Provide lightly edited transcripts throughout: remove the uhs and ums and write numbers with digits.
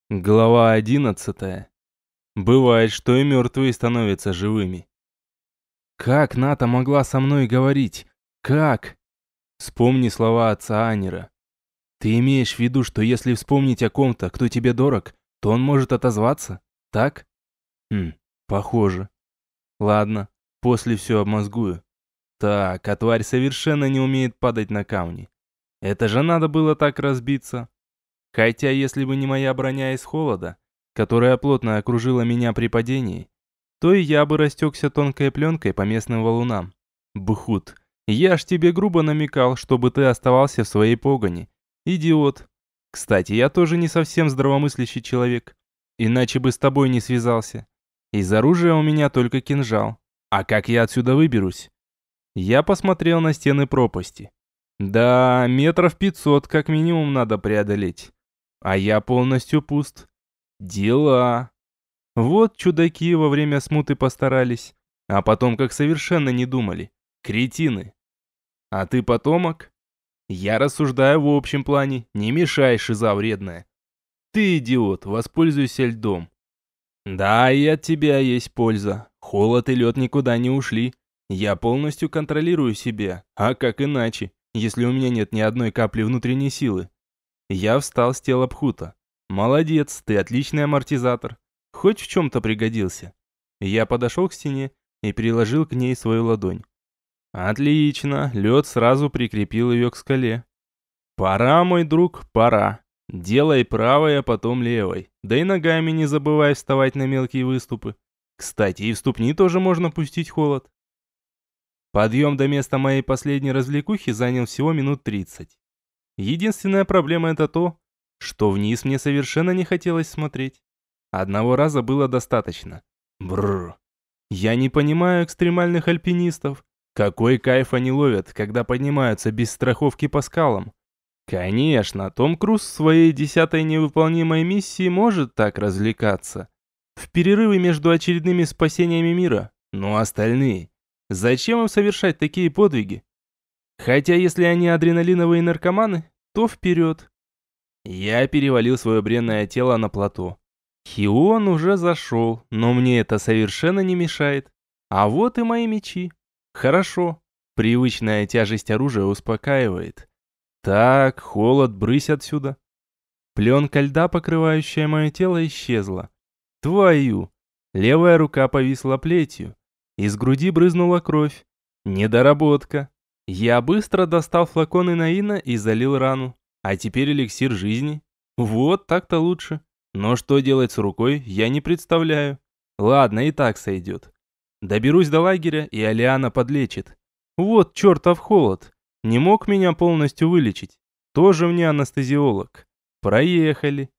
Глава 11. Бывает, что и мертвые становятся живыми. Как Ната могла со мной говорить? Как? Вспомни слова отца Анира. Ты имеешь в виду, что если вспомнить о ком-то, кто тебе дорог, то он может отозваться? Так? Похоже. Ладно, после все обмозгую. Так, а тварь совершенно не умеет падать на камни. Это же надо было так разбиться. Хотя, если бы не моя броня из холода, которая плотно окружила меня при падении, то и я бы растекся тонкой пленкой по местным валунам. Бхут, я ж тебе грубо намекал, чтобы ты оставался в своей погоне. Идиот. Кстати, я тоже не совсем здравомыслящий человек. Иначе бы с тобой не связался. Из оружия у меня только кинжал. А как я отсюда выберусь? Я посмотрел на стены пропасти. Да, метров 500 как минимум надо преодолеть. А я полностью пуст. Дела. Вот чудаки во время смуты постарались, а потом как совершенно не думали. Кретины. А ты потомок? Я рассуждаю в общем плане, не мешай, шиза вредная. Ты идиот, воспользуйся льдом. Да, и от тебя есть польза. Холод и лед никуда не ушли. Я полностью контролирую себя. А как иначе, если у меня нет ни одной капли внутренней силы? Я встал с тела Пхута. Молодец, ты отличный амортизатор. Хоть в чем-то пригодился. Я подошел к стене и приложил к ней свою ладонь. Отлично, лед сразу прикрепил ее к скале. Пора, мой друг, пора. Делай правой, а потом левой. Да и ногами не забывай вставать на мелкие выступы. Кстати, и в ступни тоже можно пустить холод. Подъем до места моей последней развлекухи занял всего минут 30. Единственная проблема это то, что вниз мне совершенно не хотелось смотреть. Одного раза было достаточно. Бррр. Я не понимаю экстремальных альпинистов. Какой кайф они ловят, когда поднимаются без страховки по скалам. Конечно, Том Круз в своей 10-й невыполнимой миссии может так развлекаться. В перерывы между очередными спасениями мира. Но остальные? Зачем им совершать такие подвиги? Хотя если они адреналиновые наркоманы, то вперед. Я перевалил свое бренное тело на плато. Хион уже зашел, но мне это совершенно не мешает. А вот и мои мечи. Хорошо. Привычная тяжесть оружия успокаивает. Так, холод, брысь отсюда. Пленка льда, покрывающая мое тело, исчезла. Твою! Левая рука повисла плетью. Из груди брызнула кровь. Недоработка. Я быстро достал флакон инаина и залил рану. А теперь эликсир жизни. Вот так-то лучше. Но что делать с рукой, я не представляю. Ладно, и так сойдет. Доберусь до лагеря, и Алиана подлечит. Вот чертов холод. Не мог меня полностью вылечить. Тоже мне анестезиолог. Проехали.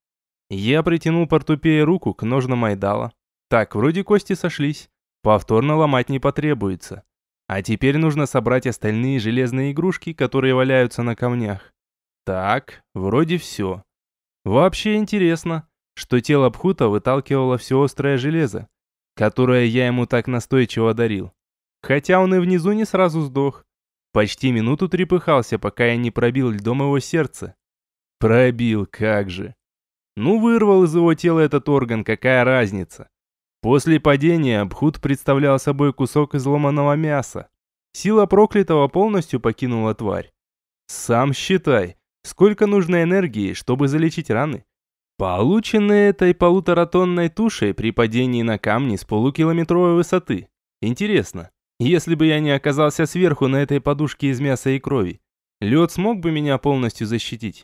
Я притянул портупея руку к ножнам Айдала. Так, вроде кости сошлись. Повторно ломать не потребуется. А теперь нужно собрать остальные железные игрушки, которые валяются на камнях. Так, вроде все. Вообще интересно, что тело Пхута выталкивало все острое железо, которое я ему так настойчиво дарил. Хотя он и внизу не сразу сдох. Почти минуту трепыхался, пока я не пробил льдом его сердце. Пробил, как же. Ну, вырвал из его тела этот орган, какая разница. После падения Бхут представлял собой кусок изломанного мяса. Сила проклятого полностью покинула тварь. Сам считай, сколько нужно энергии, чтобы залечить раны. Полученные этой полуторатонной тушей при падении на камни с полукилометровой высоты. Интересно, если бы я не оказался сверху на этой подушке из мяса и крови, лед смог бы меня полностью защитить?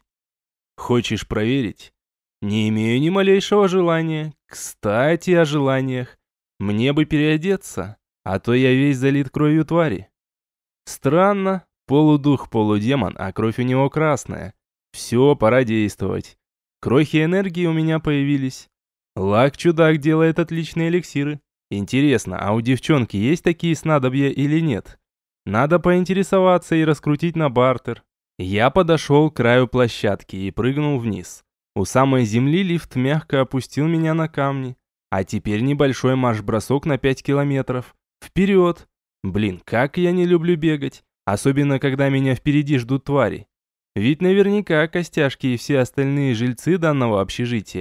Хочешь проверить? Не имею ни малейшего желания. Кстати, о желаниях. Мне бы переодеться, а то я весь залит кровью твари. Странно. Полудух-полудемон, а кровь у него красная. Все, пора действовать. Крохи энергии у меня появились. Лак-чудак делает отличные эликсиры. Интересно, а у девчонки есть такие снадобья или нет? Надо поинтересоваться и раскрутить на бартер. Я подошел к краю площадки и прыгнул вниз. У самой земли лифт мягко опустил меня на камни. А теперь небольшой марш-бросок на 5 километров. Вперед! Блин, как я не люблю бегать. Особенно, когда меня впереди ждут твари. Ведь наверняка костяшки и все остальные жильцы данного общежития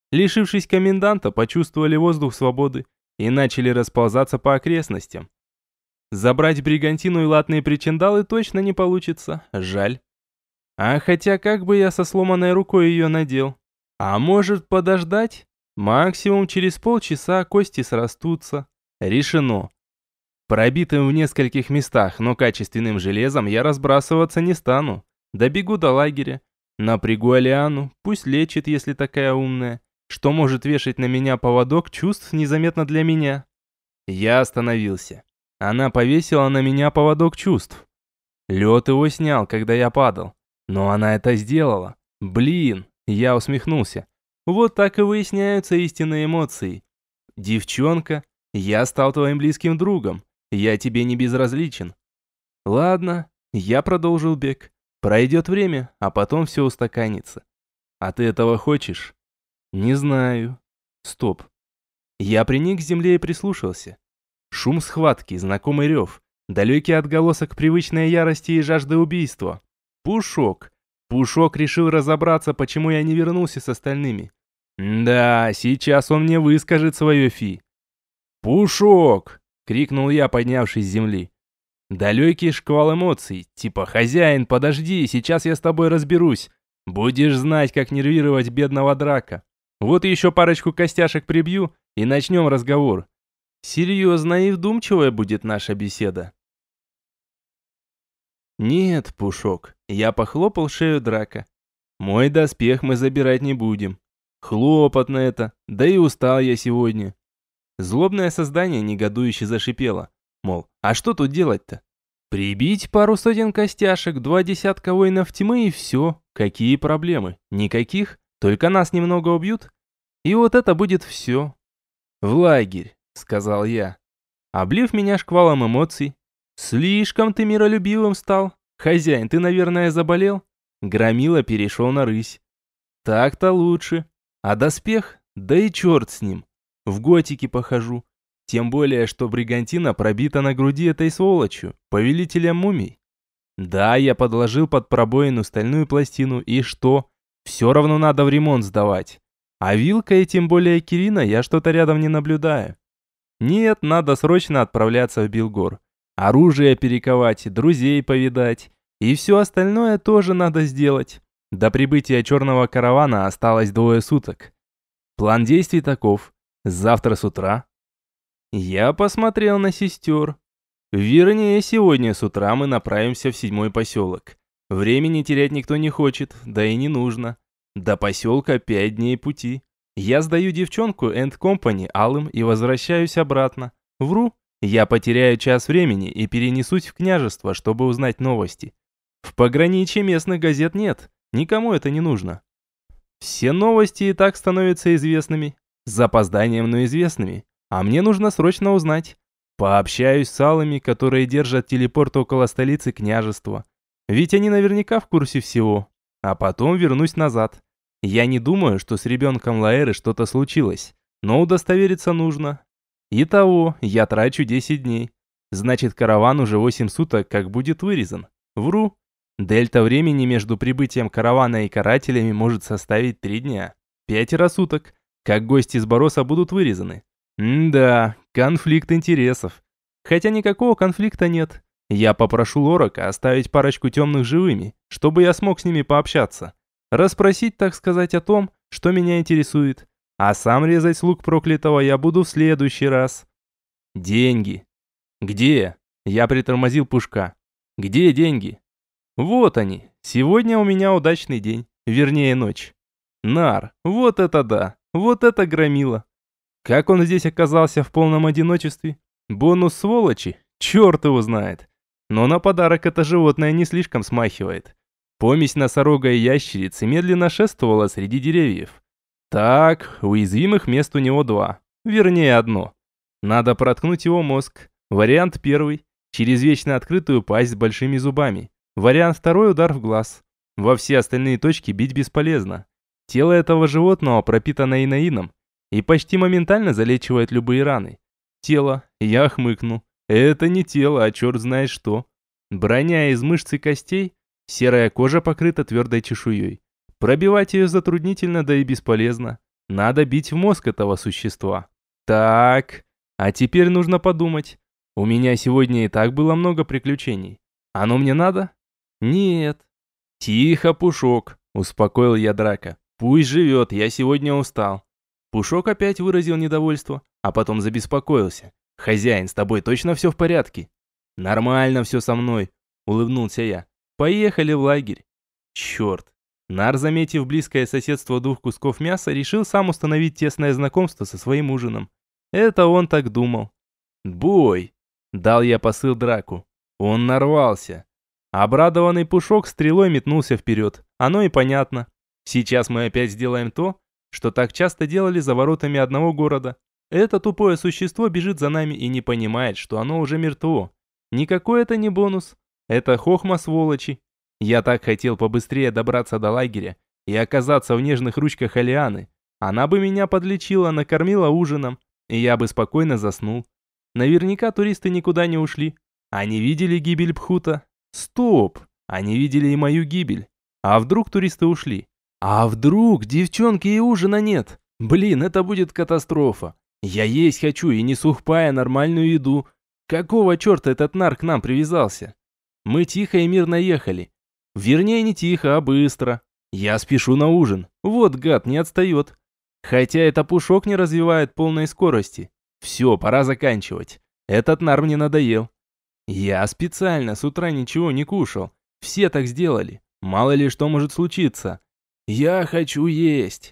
лишившись коменданта, почувствовали воздух свободы и начали расползаться по окрестностям. Забрать бригантину и латные причиндалы точно не получится, жаль. А хотя как бы я со сломанной рукой ее надел? А может подождать? Максимум через полчаса кости срастутся. Решено. Пробитым в нескольких местах, но качественным железом я разбрасываться не стану. Добегу до лагеря. Напрягу Алиану, пусть лечит, если такая умная, что может вешать на меня поводок чувств незаметно для меня. Я остановился. Она повесила на меня поводок чувств. Лед его снял, когда я падал. Но она это сделала. Блин, я усмехнулся. Вот так и выясняются истинные эмоции. Девчонка, я стал твоим близким другом. Я тебе не безразличен. Ладно, я продолжил бег. Пройдет время, а потом все устаканится. А ты этого хочешь? Не знаю. Стоп. Я приник к земле и прислушался. Шум схватки, знакомый рев, далекий отголосок привычной ярости и жажды убийства. Пушок. Пушок решил разобраться, почему я не вернулся с остальными. Да, сейчас он мне выскажет свое фи. «Пушок!» — крикнул я, поднявшись с земли. Далекий шквал эмоций, типа «Хозяин, подожди, сейчас я с тобой разберусь. Будешь знать, как нервировать бедного драка. Вот еще парочку костяшек прибью, и начнем разговор. Серьезная и вдумчивая будет наша беседа». «Нет, Пушок», — я похлопал шею драка. «Мой доспех мы забирать не будем. Хлопотно это, да и устал я сегодня». Злобное создание негодующе зашипело. Мол, а что тут делать-то? Прибить пару сотен костяшек, 2 десятка воинов тьмы и все. Какие проблемы? Никаких, только нас немного убьют. И вот это будет все. «В лагерь», — сказал я, облив меня шквалом эмоций. «Слишком ты миролюбивым стал. Хозяин, ты, наверное, заболел?» Громила перешел на рысь. «Так-то лучше. А доспех? Да и черт с ним. В готике похожу. Тем более, что бригантина пробита на груди этой сволочью, повелителем мумий. Да, я подложил под пробоину стальную пластину, и что? Все равно надо в ремонт сдавать. А Вилка и тем более Кирина я что-то рядом не наблюдаю. Нет, надо срочно отправляться в Билгор. Оружие перековать, друзей повидать. И все остальное тоже надо сделать. До прибытия черного каравана осталось 2 суток. План действий таков. Завтра с утра. Я посмотрел на сестер. Вернее, сегодня с утра мы направимся в 7-й поселок. Времени терять никто не хочет, да и не нужно. До поселка 5 дней пути. Я сдаю девчонку Энд Компани алым и возвращаюсь обратно. Вру, я потеряю час времени и перенесусь в княжество, чтобы узнать новости. В пограничье местных газет нет, никому это не нужно. Все новости и так становятся известными. С запозданием, но известными. А мне нужно срочно узнать. Пообщаюсь с алыми, которые держат телепорт около столицы княжества. Ведь они наверняка в курсе всего. А потом вернусь назад. Я не думаю, что с ребенком Лаэры что-то случилось. Но удостовериться нужно. Итого, я трачу 10 дней. Значит, караван уже 8 суток как будет вырезан. Вру. Дельта времени между прибытием каравана и карателями может составить 3 дня. 5 суток. Как гости с Бороса будут вырезаны. Да, конфликт интересов. Хотя никакого конфликта нет. Я попрошу Лорака оставить парочку темных живыми, чтобы я смог с ними пообщаться. Расспросить, так сказать, о том, что меня интересует. А сам резать слуг проклятого я буду в следующий раз. Деньги. Где? Я притормозил Пушка. Где деньги? Вот они. Сегодня у меня удачный день. Вернее, ночь. Нар, вот это да. Вот это громила. Как он здесь оказался в полном одиночестве? Бонус сволочи? Черт его знает. Но на подарок это животное не слишком смахивает. Помесь носорога и ящерицы медленно шествовала среди деревьев. Так, уязвимых мест у него 2. Вернее, 1. Надо проткнуть его мозг. Вариант 1. Через вечно открытую пасть с большими зубами. Вариант 2. Удар в глаз. Во все остальные точки бить бесполезно. Тело этого животного пропитано инаином и почти моментально залечивает любые раны. Тело, я хмыкну. Это не тело, а черт знает что. Броня из мышц и костей, серая кожа покрыта твердой чешуей. Пробивать ее затруднительно, да и бесполезно. Надо бить в мозг этого существа. Так, а теперь нужно подумать. У меня сегодня и так было много приключений. Оно мне надо? Нет. Тихо, Пушок, успокоил я Драка. Пусть живет, я сегодня устал. Пушок опять выразил недовольство, а потом забеспокоился. «Хозяин, с тобой точно все в порядке?» «Нормально все со мной», — улыбнулся я. «Поехали в лагерь». Черт. Нар, заметив близкое соседство двух кусков мяса, решил сам установить тесное знакомство со своим ужином. Это он так думал. «Бой!» — дал я посыл Драку. Он нарвался. Обрадованный Пушок стрелой метнулся вперед. Оно и понятно. Сейчас мы опять сделаем то, что так часто делали за воротами одного города. Это тупое существо бежит за нами и не понимает, что оно уже мертво. Никакой это не бонус. Это хохма сволочи. Я так хотел побыстрее добраться до лагеря и оказаться в нежных ручках Алианы. Она бы меня подлечила, накормила ужином, и я бы спокойно заснул. Наверняка туристы никуда не ушли. Они видели гибель Пхута. Стоп! Они видели и мою гибель. А вдруг туристы ушли? А вдруг девчонки и ужина нет? Блин, это будет катастрофа. Я есть хочу и не сухпая нормальную еду. Какого черта этот нар к нам привязался? Мы тихо и мирно ехали. Вернее, не тихо, а быстро. Я спешу на ужин. Вот гад, не отстает. Хотя это Пушок не развивает полной скорости. Все, пора заканчивать. Этот нар мне надоел. Я специально с утра ничего не кушал. Все так сделали. Мало ли что может случиться. Я хочу есть.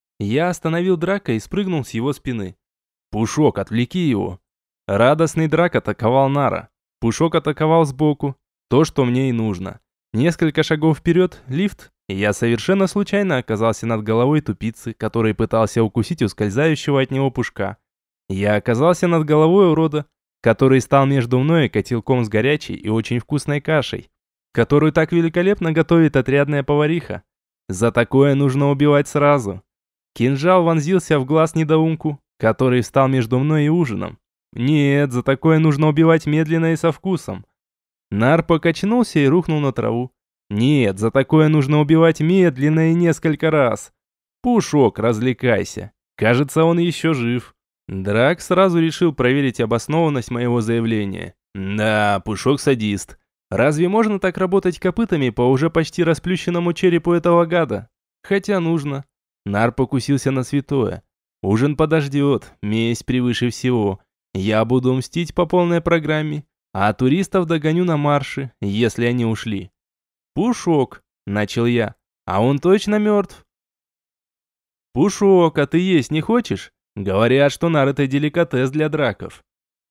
Я остановил Драка и спрыгнул с его спины. «Пушок, отвлеки его!» Радостный Драк атаковал Нара. Пушок атаковал сбоку. То, что мне и нужно. Несколько шагов вперед, лифт, и я совершенно случайно оказался над головой тупицы, который пытался укусить ускользающего от него Пушка. Я оказался над головой урода, который стал между мной и котелком с горячей и очень вкусной кашей, которую так великолепно готовит отрядная повариха. За такое нужно убивать сразу. Кинжал вонзился в глаз недоумку, который встал между мной и ужином. Нет, за такое нужно убивать медленно и со вкусом. Нар покачнулся и рухнул на траву. Нет, за такое нужно убивать медленно и несколько раз. Пушок, развлекайся. Кажется, он еще жив. Драк сразу решил проверить обоснованность моего заявления. Да, Пушок садист. Разве можно так работать копытами по уже почти расплющенному черепу этого гада? Хотя нужно. Нар покусился на святое. Ужин подождет, месть превыше всего. Я буду мстить по полной программе, а туристов догоню на марше, если они ушли. «Пушок», — начал я, — «а он точно мертв?» «Пушок, а ты есть не хочешь?» Говорят, что нар — это деликатес для драков.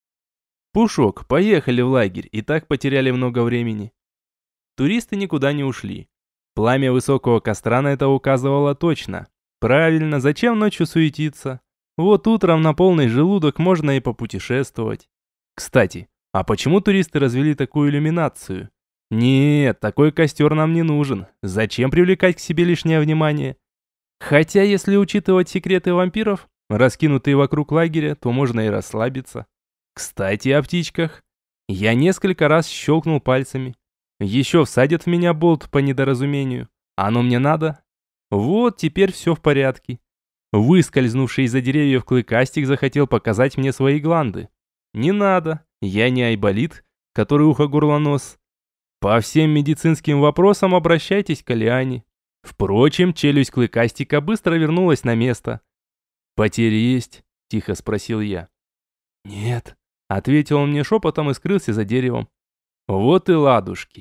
«Пушок, поехали в лагерь, и так потеряли много времени». Туристы никуда не ушли. Пламя высокого костра на это указывало точно. Правильно, зачем ночью суетиться? Вот утром на полный желудок можно и попутешествовать. Кстати, а почему туристы развели такую иллюминацию? Нет, такой костер нам не нужен. Зачем привлекать к себе лишнее внимание? Хотя, если учитывать секреты вампиров, раскинутые вокруг лагеря, то можно и расслабиться. Кстати, о птичках. Я несколько раз щелкнул пальцами. Еще всадят в меня болт по недоразумению. Оно мне надо? Вот теперь все в порядке. Выскользнувший из-за деревьев клыкастик захотел показать мне свои гланды. Не надо, я не айболит, который ухо-горло-нос. По всем медицинским вопросам обращайтесь к Алиане. Впрочем, челюсть клыкастика быстро вернулась на место. «Потери есть?» – тихо спросил я. «Нет», – ответил он мне шепотом и скрылся за деревом. Вот и ладушки.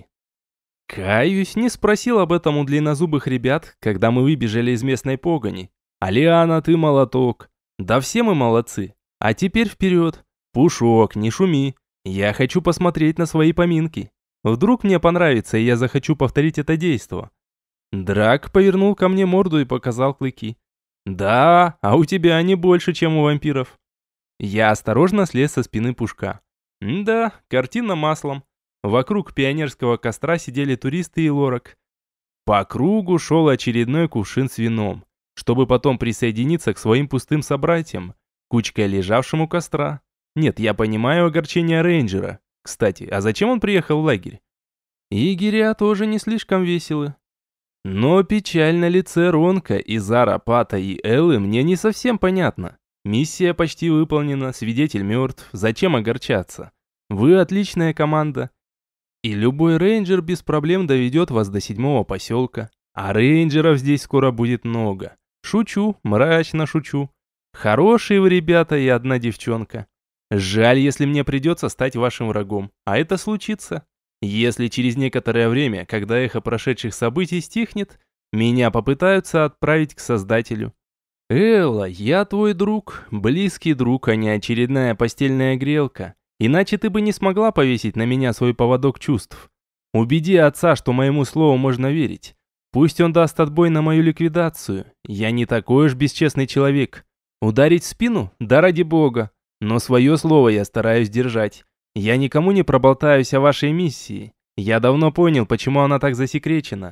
Каюсь, не спросил об этом у длиннозубых ребят, когда мы выбежали из местной погони. «Алиана, ты молоток. Да все мы молодцы. А теперь вперед. Пушок, не шуми. Я хочу посмотреть на свои поминки. Вдруг мне понравится, и я захочу повторить это действо». Драк повернул ко мне морду и показал клыки. «Да, а у тебя они больше, чем у вампиров». Я осторожно слез со спины Пушка. Да, картина маслом. Вокруг пионерского костра сидели туристы и лорак. По кругу шел очередной кувшин с вином, чтобы потом присоединиться к своим пустым собратьям, кучкой лежавшим у костра. Нет, я понимаю огорчение рейнджера. Кстати, а зачем он приехал в лагерь? Егеря тоже не слишком веселы. Но печаль на лице Ронка, Изара, Пата и Эллы мне не совсем понятна. Миссия почти выполнена, свидетель мертв, зачем огорчаться? Вы отличная команда. И любой рейнджер без проблем доведет вас до 7-го поселка. А рейнджеров здесь скоро будет много. Шучу, мрачно шучу. Хорошие вы ребята и одна девчонка. Жаль, если мне придется стать вашим врагом. А это случится. Если через некоторое время, когда эхо прошедших событий стихнет, меня попытаются отправить к Создателю. Элла, я твой друг, близкий друг, а не очередная постельная грелка. Иначе ты бы не смогла повесить на меня свой поводок чувств. Убеди отца, что моему слову можно верить. Пусть он даст отбой на мою ликвидацию. Я не такой уж бесчестный человек. Ударить в спину? Да ради бога. Но свое слово я стараюсь держать. Я никому не проболтаюсь о вашей миссии. Я давно понял, почему она так засекречена.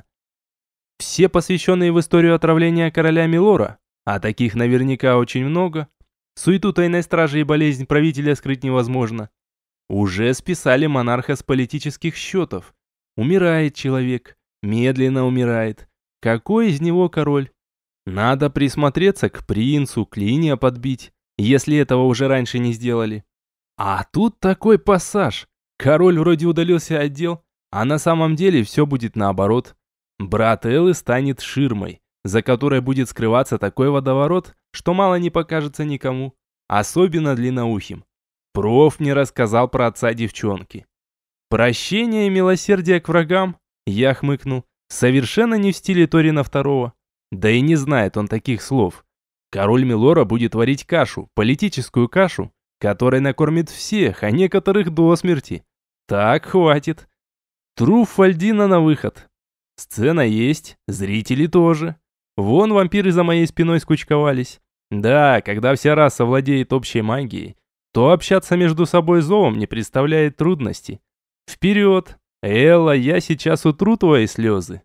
Все посвященные в историю отравления короля Милора, а таких наверняка очень много, суету тайной стражи и болезнь правителя скрыть невозможно, уже списали монарха с политических счетов. Умирает человек, медленно умирает. Какой из него король? Надо присмотреться к принцу, клинья подбить, если этого уже раньше не сделали. А тут такой пассаж. Король вроде удалился от дел, а на самом деле все будет наоборот. Брат Эллы станет ширмой, за которой будет скрываться такой водоворот, что мало не покажется никому, особенно длинноухим. Проф мне рассказал про отца девчонки. Прощение и милосердие к врагам, я хмыкнул, совершенно не в стиле Торина II. Да и не знает он таких слов. Король Милора будет варить кашу, политическую кашу, которой накормит всех, а некоторых до смерти. Так, хватит. Труффальдина на выход. Сцена есть, зрители тоже. Вон вампиры за моей спиной скучковались. Да, когда вся раса владеет общей магией, то общаться между собой зовом не представляет трудностей. Вперед! Элла, я сейчас утру твои слезы.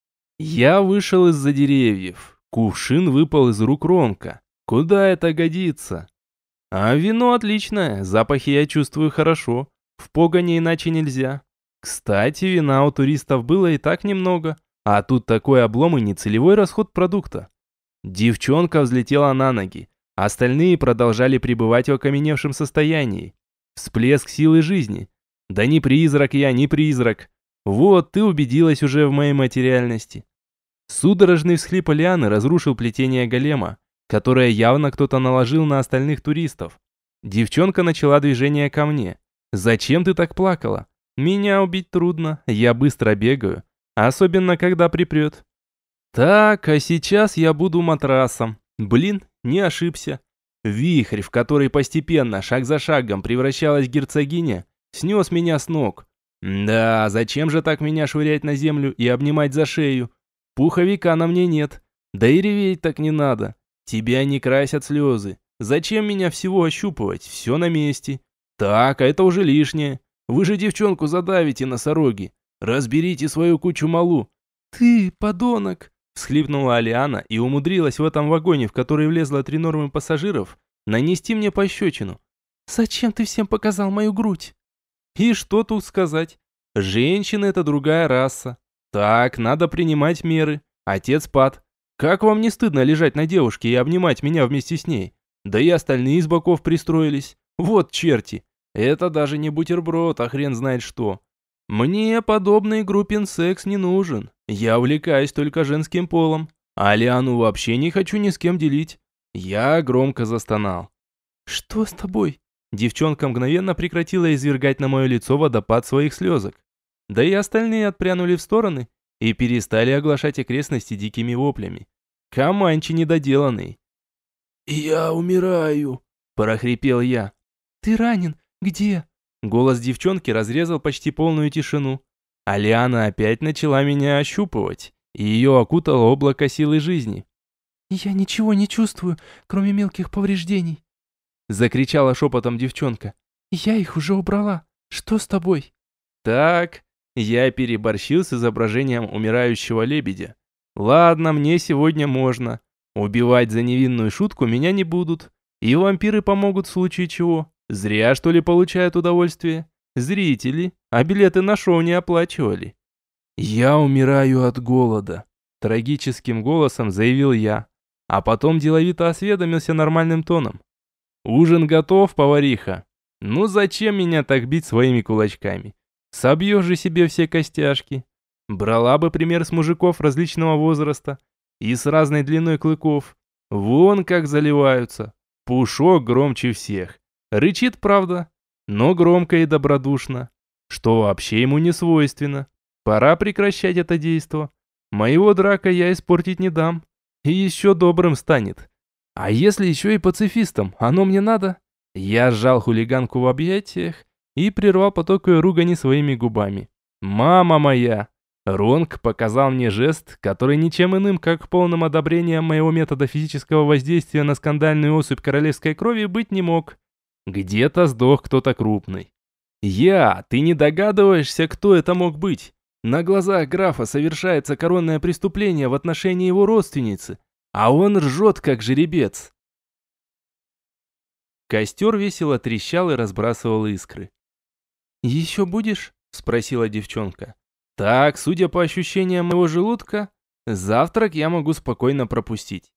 Я вышел из-за деревьев. Кувшин выпал из рук Ронка. Куда это годится? А вино отличное, запахи я чувствую хорошо. В погоне иначе нельзя. Кстати, вина у туристов было и так немного, а тут такой облом и нецелевой расход продукта. Девчонка взлетела на ноги, остальные продолжали пребывать в окаменевшем состоянии. Всплеск силы жизни. Да не призрак я, не призрак. Вот, ты убедилась уже в моей материальности. Судорожный всхлип Лианы разрушил плетение голема, которое явно кто-то наложил на остальных туристов. Девчонка начала движение ко мне. «Зачем ты так плакала? Меня убить трудно, я быстро бегаю, особенно когда припрет». Так, а сейчас я буду матрасом. Блин, не ошибся. Вихрь, в который постепенно, шаг за шагом превращалась герцогиня, снес меня с ног. Да, зачем же так меня швырять на землю и обнимать за шею? Пуховика на мне нет. Да и реветь так не надо. Тебя не красят слезы. Зачем меня всего ощупывать? Все на месте. Так, а это уже лишнее. Вы же девчонку задавите, носороги. Разберите свою кучу малу. Ты, подонок! Всхлипнула Алиана и умудрилась в этом вагоне, в который влезло 3 нормы пассажиров, нанести мне пощечину. Зачем ты всем показал мою грудь? И что тут сказать? Женщины — это другая раса. Так, надо принимать меры. Отец Пат. Как вам не стыдно лежать на девушке и обнимать меня вместе с ней? Да и остальные с боков пристроились. Вот черти. Это даже не бутерброд, а хрен знает что. Мне подобный группин секс не нужен. Я увлекаюсь только женским полом. А Лиану вообще не хочу ни с кем делить. Я громко застонал. Что с тобой? Девчонка мгновенно прекратила извергать на мое лицо водопад своих слезок. Да и остальные отпрянули в стороны и перестали оглашать окрестности дикими воплями. Каманчи недоделанный. «Я умираю», – прохрипел я. «Ты ранен? Где?» Голос девчонки разрезал почти полную тишину. А Лиана опять начала меня ощупывать, и ее окутало облако силы жизни. «Я ничего не чувствую, кроме мелких повреждений», – закричала шепотом девчонка. «Я их уже убрала. Что с тобой?» «Так, я переборщил с изображением умирающего лебедя. Ладно, мне сегодня можно. Убивать за невинную шутку меня не будут. И вампиры помогут в случае чего. Зря, что ли, получают удовольствие? Зрители, а билеты на шоу не оплачивали. Я умираю от голода. трагическим голосом заявил я, а потом деловито осведомился нормальным тоном. Ужин готов, повариха. Ну зачем меня так бить своими кулачками? Собьешь же себе все костяшки. Брала бы пример с мужиков различного возраста и с разной длиной клыков. Вон как заливаются. Пушок громче всех. Рычит, правда, но громко и добродушно, что вообще ему не свойственно. Пора прекращать это действо. Моего драка я испортить не дам. И еще добрым станет. А если еще и пацифистом, оно мне надо? Я сжал хулиганку в объятиях и прервал поток ее ругани своими губами. «Мама моя!» Ронг показал мне жест, который ничем иным, как полным одобрением моего метода физического воздействия на скандальную особь королевской крови быть не мог. Где-то сдох кто-то крупный. Ты не догадываешься, кто это мог быть? На глазах графа совершается коронное преступление в отношении его родственницы, а он ржет, как жеребец. Костер весело трещал и разбрасывал искры. «Еще будешь?» – спросила девчонка. «Так, судя по ощущениям моего желудка, завтрак я могу спокойно пропустить».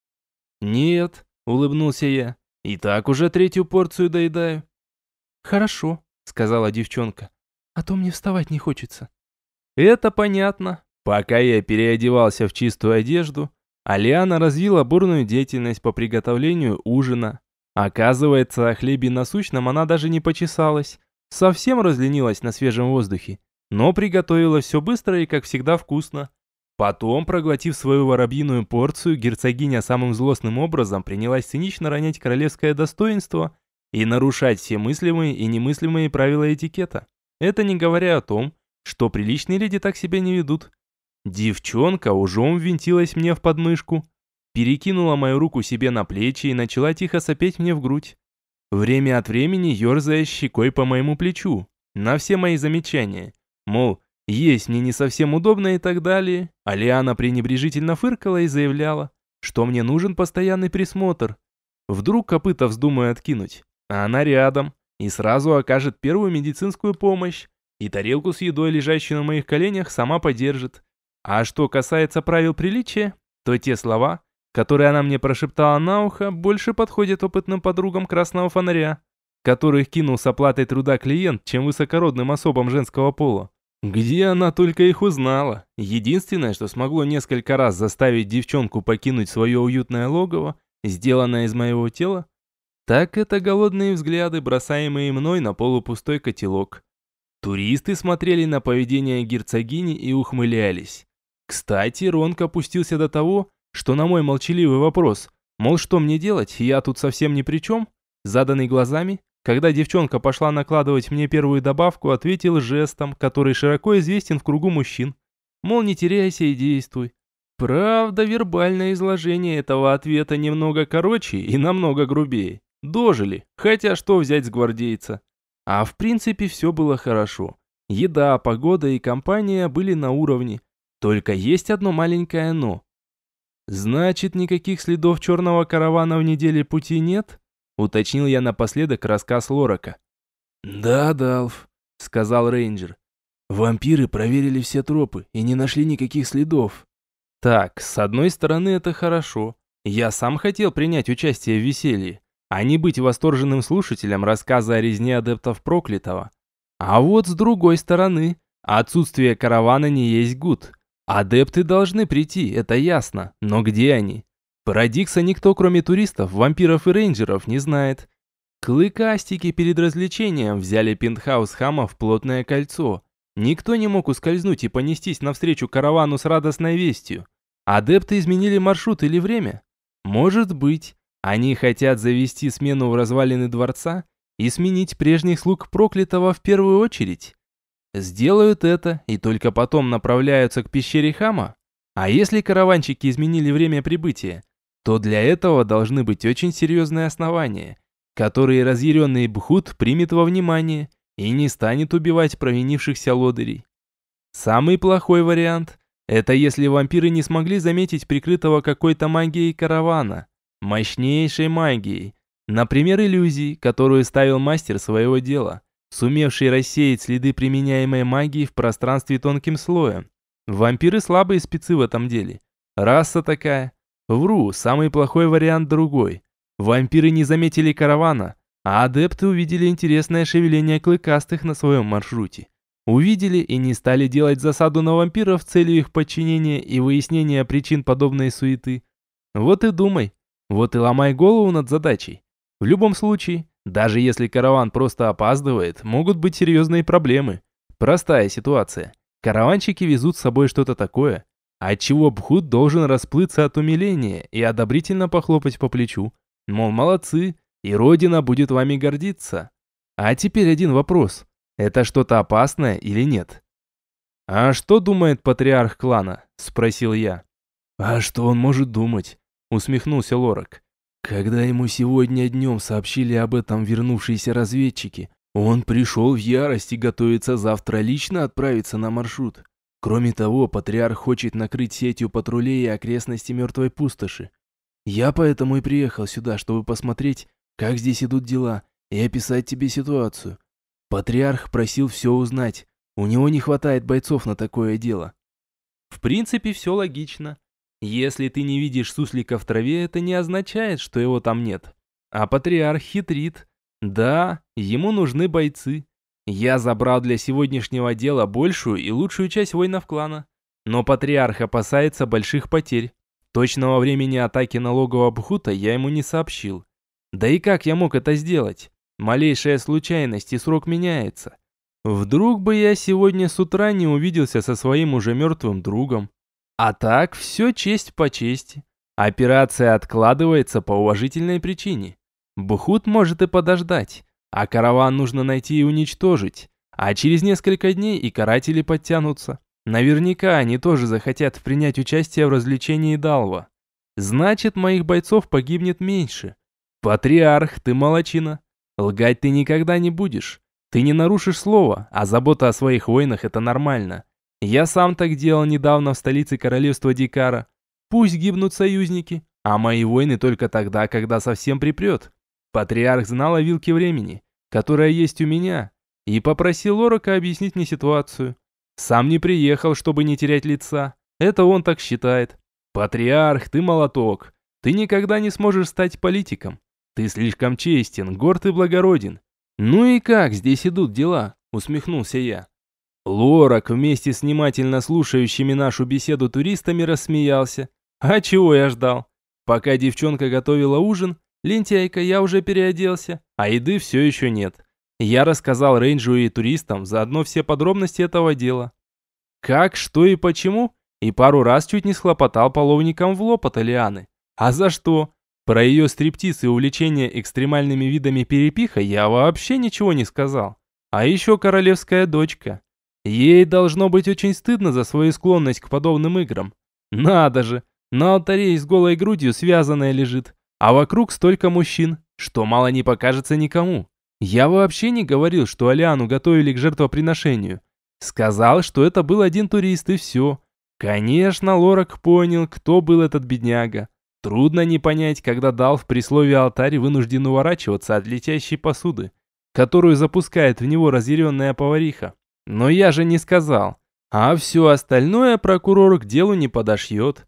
«Нет», – улыбнулся я, – «и так уже третью порцию доедаю». «Хорошо», – сказала девчонка, – «а то мне вставать не хочется». «Это понятно». Пока я переодевался в чистую одежду, Алиана развила бурную деятельность по приготовлению ужина. Оказывается, о хлебе насущном она даже не почесалась, совсем разленилась на свежем воздухе, но приготовила все быстро и, как всегда, вкусно. Потом, проглотив свою воробьиную порцию, герцогиня самым злостным образом принялась цинично ронять королевское достоинство и нарушать все мыслимые и немыслимые правила этикета. Это не говоря о том, что приличные леди так себя не ведут. Девчонка ужом ввинтилась мне в подмышку, перекинула мою руку себе на плечи и начала тихо сопеть мне в грудь. Время от времени ерзая щекой по моему плечу, на все мои замечания. Мол, есть мне не совсем удобно и так далее. Алиана пренебрежительно фыркала и заявляла, что мне нужен постоянный присмотр. Вдруг копыта вздумаю откинуть, а она рядом и сразу окажет первую медицинскую помощь. И тарелку с едой, лежащую на моих коленях, сама подержит. А что касается правил приличия, то те слова, которые она мне прошептала на ухо, больше подходят опытным подругам красного фонаря, которых кинул с оплатой труда клиент, чем высокородным особам женского пола. Где она только их узнала? Единственное, что смогло несколько раз заставить девчонку покинуть свое уютное логово, сделанное из моего тела, так это голодные взгляды, бросаемые мной на полупустой котелок. Туристы смотрели на поведение герцогини и ухмылялись. Кстати, Ронг опустился до того, что на мой молчаливый вопрос, мол, что мне делать, я тут совсем ни при чем, заданный глазами, когда девчонка пошла накладывать мне первую добавку, ответил жестом, который широко известен в кругу мужчин. Мол, не теряйся и действуй. Правда, вербальное изложение этого ответа немного короче и намного грубее. Дожили, хотя что взять с гвардейца? А в принципе все было хорошо. Еда, погода и компания были на уровне. Только есть одно маленькое «но». «Значит, никаких следов черного каравана в неделе пути нет?» Уточнил я напоследок рассказ Лорака. «Да, Далф», — сказал рейнджер. «Вампиры проверили все тропы и не нашли никаких следов». Так, с одной стороны, это хорошо. Я сам хотел принять участие в веселье, а не быть восторженным слушателем рассказа о резне адептов проклятого. А вот с другой стороны, отсутствие каравана не есть гуд. Адепты должны прийти, это ясно, но где они? Про Дикса никто, кроме туристов, вампиров и рейнджеров, не знает. Клыкастики перед развлечением взяли пентхаус Хама в плотное кольцо. Никто не мог ускользнуть и понестись навстречу каравану с радостной вестью. Адепты изменили маршрут или время? Может быть. Они хотят завести смену в развалины дворца и сменить прежних слуг проклятого в первую очередь. Сделают это и только потом направляются к пещере Хама. А если караванщики изменили время прибытия, то для этого должны быть очень серьезные основания, которые разъяренный Бхут примет во внимание и не станет убивать провинившихся лодырей. Самый плохой вариант – это если вампиры не смогли заметить прикрытого какой-то магией каравана. Мощнейшей магией. Например, иллюзии, которую ставил мастер своего дела, сумевший рассеять следы применяемой магии в пространстве тонким слоем. Вампиры слабые спецы в этом деле. Раса такая. Вру, самый плохой вариант другой. Вампиры не заметили каравана, а адепты увидели интересное шевеление клыкастых на своем маршруте. Увидели и не стали делать засаду на вампиров с целью их подчинения и выяснения причин подобной суеты. Вот и думай, вот и ломай голову над задачей. В любом случае, даже если караван просто опаздывает, могут быть серьезные проблемы. Простая ситуация. Караванщики везут с собой что-то такое, отчего Бхут должен расплыться от умиления и одобрительно похлопать по плечу. Мол, молодцы, и Родина будет вами гордиться. А теперь один вопрос. Это что-то опасное или нет? «А что думает патриарх клана?» – спросил я. «А что он может думать?» – усмехнулся Лорак. «Когда ему сегодня днем сообщили об этом вернувшиеся разведчики, он пришел в ярость и готовится завтра лично отправиться на маршрут. Кроме того, патриарх хочет накрыть сетью патрулей и окрестности мертвой пустоши. Я поэтому и приехал сюда, чтобы посмотреть, как здесь идут дела, и описать тебе ситуацию. Патриарх просил все узнать. У него не хватает бойцов на такое дело». В принципе, все логично. Если ты не видишь суслика в траве, это не означает, что его там нет. А патриарх хитрит. Да, ему нужны бойцы. Я забрал для сегодняшнего дела большую и лучшую часть воинов клана. Но патриарх опасается больших потерь. Точного времени атаки на логово Бхута я ему не сообщил. Да и как я мог это сделать? Малейшая случайность, и срок меняется. Вдруг бы я сегодня с утра не увиделся со своим уже мертвым другом. А так, все честь по чести. Операция откладывается по уважительной причине. Бхут может и подождать, а караван нужно найти и уничтожить. А через несколько дней и каратели подтянутся. Наверняка они тоже захотят принять участие в развлечении Далва. Значит, моих бойцов погибнет меньше. Патриарх, ты молодчина. Лгать ты никогда не будешь. Ты не нарушишь слова, а забота о своих воинах – это нормально. Я сам так делал недавно в столице королевства Дикара. Пусть гибнут союзники, а мои воины только тогда, когда совсем припрет. Патриарх знал о вилке времени, которая есть у меня, и попросил Лорака объяснить мне ситуацию. Сам не приехал, чтобы не терять лица. Это он так считает. Патриарх, ты молоток. Ты никогда не сможешь стать политиком. Ты слишком честен, горд и благороден. Ну и как здесь идут дела? Усмехнулся я. Лорак вместе с внимательно слушающими нашу беседу туристами рассмеялся. А чего я ждал? Пока девчонка готовила ужин, лентяйка, я уже переоделся, а еды все еще нет. Я рассказал рейнджу и туристам заодно все подробности этого дела. Как, что и почему, и пару раз чуть не схлопотал половником в лоб от Алианы. А за что? Про ее стриптиз и увлечение экстремальными видами перепиха я вообще ничего не сказал. А еще королевская дочка. Ей должно быть очень стыдно за свою склонность к подобным играм. Надо же, на алтаре с голой грудью связанная лежит, а вокруг столько мужчин, что мало не покажется никому. Я вообще не говорил, что Алиану готовили к жертвоприношению. Сказал, что это был один турист и все. Конечно, Лорак понял, кто был этот бедняга. Трудно не понять, когда Далв при слове «алтарь» вынужден уворачиваться от летящей посуды, которую запускает в него разъяренная повариха. Но я же не сказал. А все остальное прокурор к делу не подошьет.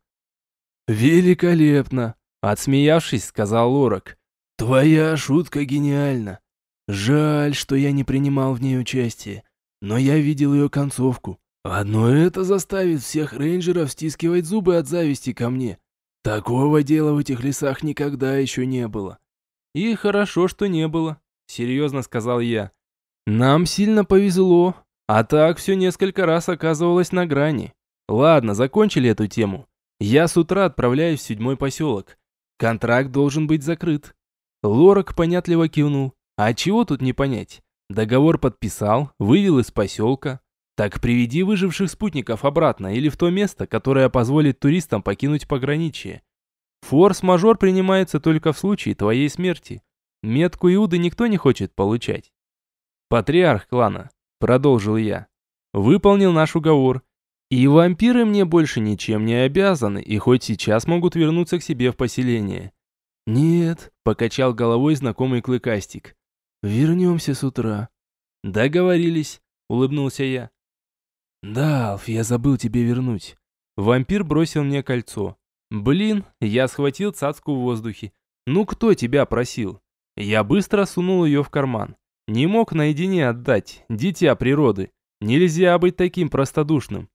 «Великолепно!» – отсмеявшись, сказал Лорак. «Твоя шутка гениальна. Жаль, что я не принимал в ней участие, но я видел ее концовку. Одно это заставит всех рейнджеров стискивать зубы от зависти ко мне. Такого дела в этих лесах никогда еще не было». «И хорошо, что не было», – серьезно сказал я. «Нам сильно повезло. А так все несколько раз оказывалось на грани. Ладно, закончили эту тему. Я с утра отправляюсь в 7-й поселок. Контракт должен быть закрыт». Лорак понятливо кивнул. А чего тут не понять? Договор подписал, вывел из поселка. Так приведи выживших спутников обратно или в то место, которое позволит туристам покинуть пограничье. Форс-мажор принимается только в случае твоей смерти. Метку Иуды никто не хочет получать. Патриарх клана. Продолжил я. Выполнил наш уговор. И вампиры мне больше ничем не обязаны, и хоть сейчас могут вернуться к себе в поселение. «Нет», — покачал головой знакомый клыкастик. «Вернемся с утра». «Договорились», — улыбнулся я. «Далф, я забыл тебе вернуть. Вампир бросил мне кольцо. Блин, я схватил цацку в воздухе. Ну кто тебя просил? Я быстро сунул ее в карман. Не мог наедине отдать, дитя природы. Нельзя быть таким простодушным.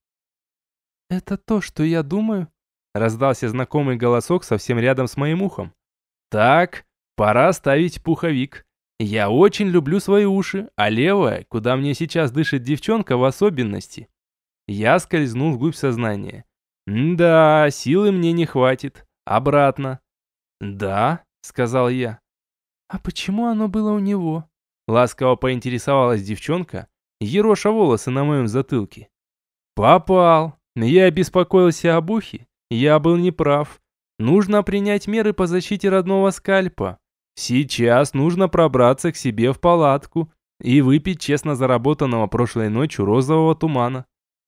«Это то, что я думаю?» Раздался знакомый голосок совсем рядом с моим ухом. «Так, пора ставить пуховик. Я очень люблю свои уши, а левая, куда мне сейчас дышит девчонка в особенности». Я скользнул вглубь сознания. «Да, силы мне не хватит. Обратно». «Да», — сказал я. «А почему оно было у него?» Ласково поинтересовалась девчонка, ероша волосы на моем затылке. «Попал. Я беспокоился об ухе. Я был неправ. Нужно принять меры по защите родного скальпа. Сейчас нужно пробраться к себе в палатку и выпить честно заработанного прошлой ночью розового тумана».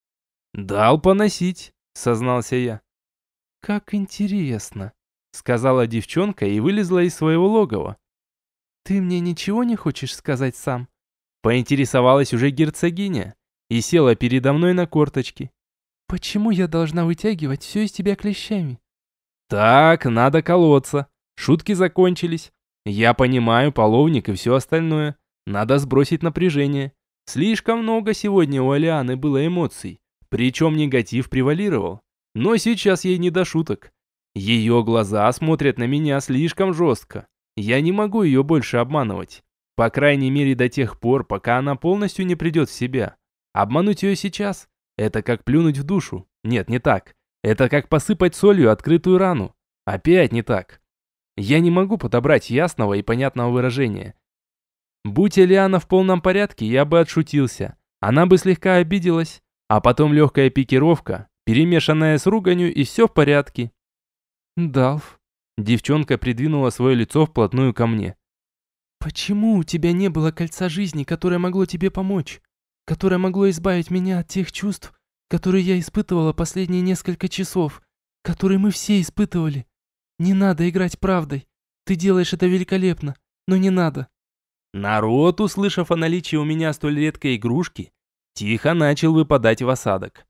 «Дал поносить», — сознался я. «Как интересно», — сказала девчонка и вылезла из своего логова. «Ты мне ничего не хочешь сказать сам?» Поинтересовалась уже герцогиня и села передо мной на корточки. «Почему я должна вытягивать все из тебя клещами?» «Так, надо колоться. Шутки закончились. Я понимаю, половник и все остальное. Надо сбросить напряжение. Слишком много сегодня у Алианы было эмоций. Причем негатив превалировал. Но сейчас ей не до шуток. Ее глаза смотрят на меня слишком жестко. Я не могу ее больше обманывать. По крайней мере до тех пор, пока она полностью не придет в себя. Обмануть ее сейчас – это как плюнуть в душу. Нет, не так. Это как посыпать солью открытую рану. Опять не так. Я не могу подобрать ясного и понятного выражения. Будь Элиана в полном порядке, я бы отшутился. Она бы слегка обиделась, а потом легкая пикировка, перемешанная с руганью, и все в порядке. «Далф», девчонка придвинула свое лицо вплотную ко мне. «Почему у тебя не было кольца жизни, которое могло тебе помочь? Которое могло избавить меня от тех чувств, которые я испытывала последние несколько часов, которые мы все испытывали? Не надо играть правдой. Ты делаешь это великолепно, но не надо». Народ, услышав о наличии у меня столь редкой игрушки, тихо начал выпадать в осадок.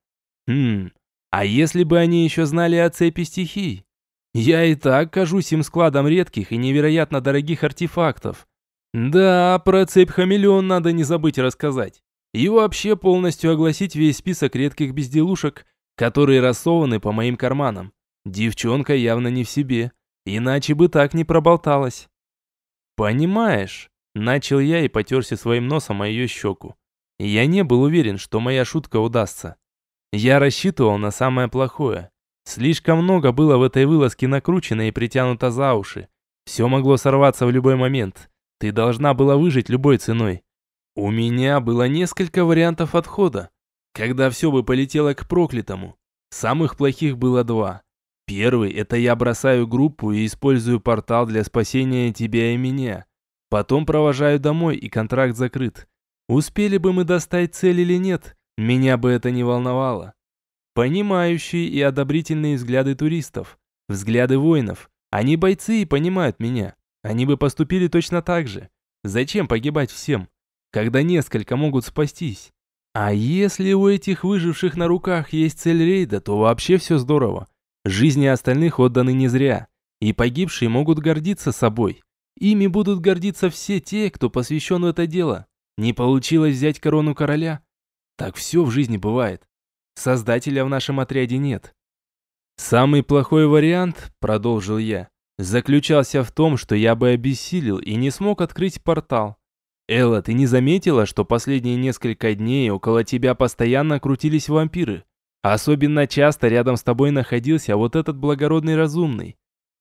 А если бы они еще знали о цепи стихий? Я и так кажусь им складом редких и невероятно дорогих артефактов. Да, про цепь хамелеон надо не забыть рассказать. И вообще полностью огласить весь список редких безделушек, которые рассованы по моим карманам. Девчонка явно не в себе, иначе бы так не проболталась. «Понимаешь?» – начал я и потерся своим носом о ее щеку. Я не был уверен, что моя шутка удастся. Я рассчитывал на самое плохое. Слишком много было в этой вылазке накручено и притянуто за уши. Все могло сорваться в любой момент. Ты должна была выжить любой ценой. У меня было несколько вариантов отхода, когда все бы полетело к проклятому. Самых плохих было два. Первый – это я бросаю группу и использую портал для спасения тебя и меня. Потом провожаю домой, и контракт закрыт. Успели бы мы достать цель или нет, меня бы это не волновало. Понимающие и одобрительные взгляды туристов, взгляды воинов. Они бойцы и понимают меня. Они бы поступили точно так же. Зачем погибать всем, когда несколько могут спастись? А если у этих выживших на руках есть цель рейда, то вообще все здорово. Жизни остальных отданы не зря. И погибшие могут гордиться собой. Ими будут гордиться все те, кто посвящен в это дело. Не получилось взять корону короля? Так все в жизни бывает. Создателя в нашем отряде нет. Самый плохой вариант, продолжил я, заключался в том, что я бы обессилел и не смог открыть портал. Элла, ты не заметила, что последние несколько дней около тебя постоянно крутились вампиры? Особенно часто рядом с тобой находился вот этот благородный разумный.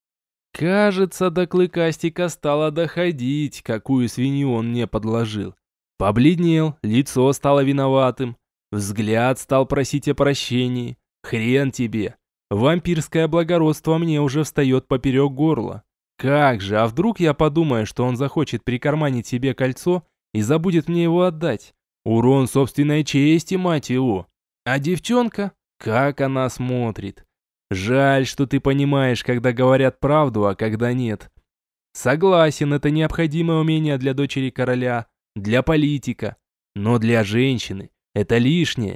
Кажется, до Клыкастика стало доходить, какую свинью он мне подложил. Побледнел, лицо стало виноватым, взгляд стал просить о прощении. Хрен тебе. Вампирское благородство мне уже встает поперек горла. Как же, а вдруг я подумаю, что он захочет прикарманить себе кольцо и забудет мне его отдать? Урон собственной чести, мать его. А девчонка? Как она смотрит. Жаль, что ты понимаешь, когда говорят правду, а когда нет. Согласен, это необходимое умение для дочери короля, для политика. Но для женщины это лишнее.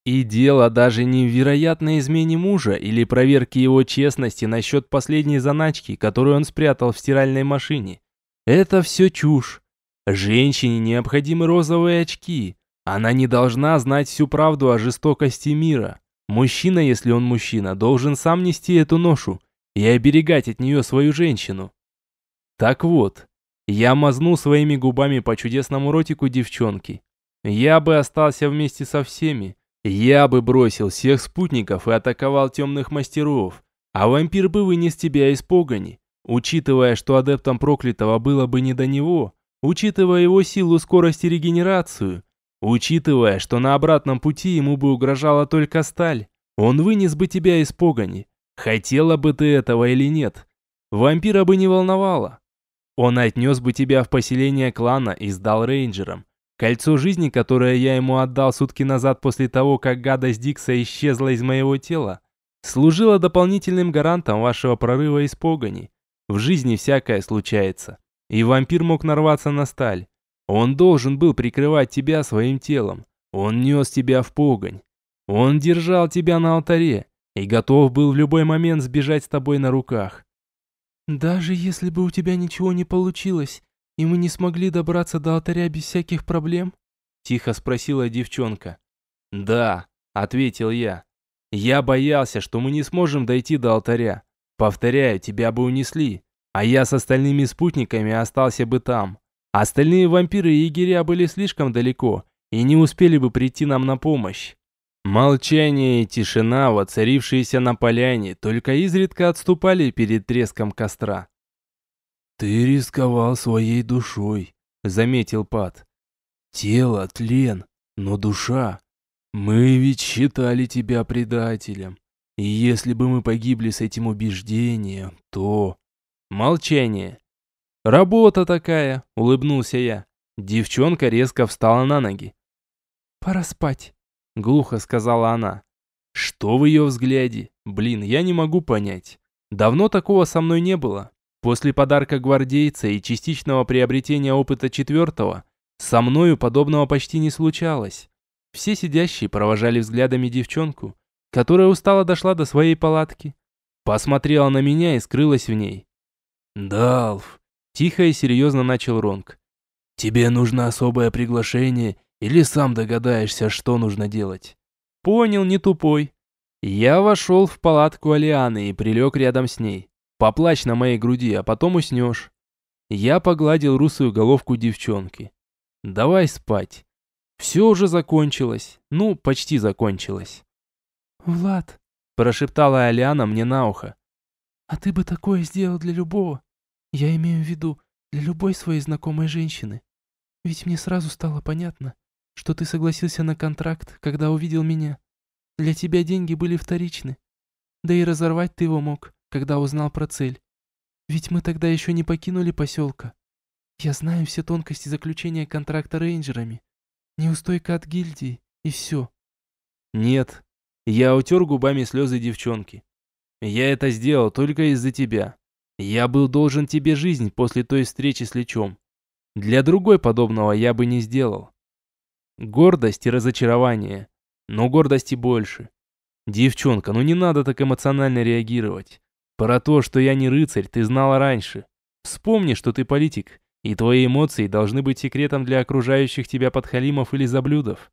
И дело даже не в вероятной измене мужа или проверке его честности насчет последней заначки, которую он спрятал в стиральной машине. Это все чушь. Женщине необходимы розовые очки. Она не должна знать всю правду о жестокости мира. Мужчина, если он мужчина, должен сам нести эту ношу и оберегать от нее свою женщину. Так вот, я мазнул своими губами по чудесному ротику девчонки. Я бы остался вместе со всеми. Я бы бросил всех спутников и атаковал темных мастеров, а вампир бы вынес тебя из погони. Учитывая, что адептам проклятого было бы не до него, учитывая его силу, скорость и регенерацию, учитывая, что на обратном пути ему бы угрожала только сталь, он вынес бы тебя из погони. Хотела бы ты этого или нет, вампира бы не волновало. Он отнес бы тебя в поселение клана и сдал рейнджерам. Кольцо жизни, которое я ему отдал сутки назад после того, как гадость Дикса исчезла из моего тела, служило дополнительным гарантом вашего прорыва из погони. В жизни всякое случается. И вампир мог нарваться на сталь. Он должен был прикрывать тебя своим телом. Он нес тебя в погонь. Он держал тебя на алтаре и готов был в любой момент сбежать с тобой на руках. Даже если бы у тебя ничего не получилось, и мы не смогли добраться до алтаря без всяких проблем? Тихо спросила девчонка. Да, ответил я. Я боялся, что мы не сможем дойти до алтаря. Повторяю, тебя бы унесли, а я с остальными спутниками остался бы там. Остальные вампиры и егеря были слишком далеко и не успели бы прийти нам на помощь. Молчание и тишина, воцарившиеся на поляне, только изредка отступали перед треском костра. «Ты рисковал своей душой», — заметил Пат. «Тело — тлен, но душа. Мы ведь считали тебя предателем. И если бы мы погибли с этим убеждением, то...» Молчание. «Работа такая», — улыбнулся я. Девчонка резко встала на ноги. «Пора спать», — глухо сказала она. «Что в ее взгляде? Блин, я не могу понять. Давно такого со мной не было. После подарка гвардейца и частичного приобретения опыта четвертого, со мною подобного почти не случалось. Все сидящие провожали взглядами девчонку, которая устало дошла до своей палатки. Посмотрела на меня и скрылась в ней. «Далф», — тихо и серьезно начал Ронг. «Тебе нужно особое приглашение, или сам догадаешься, что нужно делать?» «Понял, не тупой». Я вошел в палатку Алианы и прилег рядом с ней. Поплачь на моей груди, а потом уснешь. Я погладил русую головку девчонки. Давай спать. Все уже закончилось. Ну, почти закончилось. «Влад», — прошептала Алиана мне на ухо. «а ты бы такое сделал для любого? Я имею в виду, для любой своей знакомой женщины. Ведь мне сразу стало понятно, что ты согласился на контракт, когда увидел меня. Для тебя деньги были вторичны. Да и разорвать ты его мог, когда узнал про цель. Ведь мы тогда еще не покинули поселка. Я знаю все тонкости заключения контракта рейнджерами. Неустойка от гильдии, и все». Нет. Я утер губами слезы девчонки. Я это сделал только из-за тебя. Я был должен тебе жизнь после той встречи с Личом. Для другой подобного я бы не сделал. Гордость и разочарование. Но гордости больше. Девчонка, ну не надо так эмоционально реагировать. Про то, что я не рыцарь, ты знала раньше. Вспомни, что ты политик, и твои эмоции должны быть секретом для окружающих тебя подхалимов или заблюдов.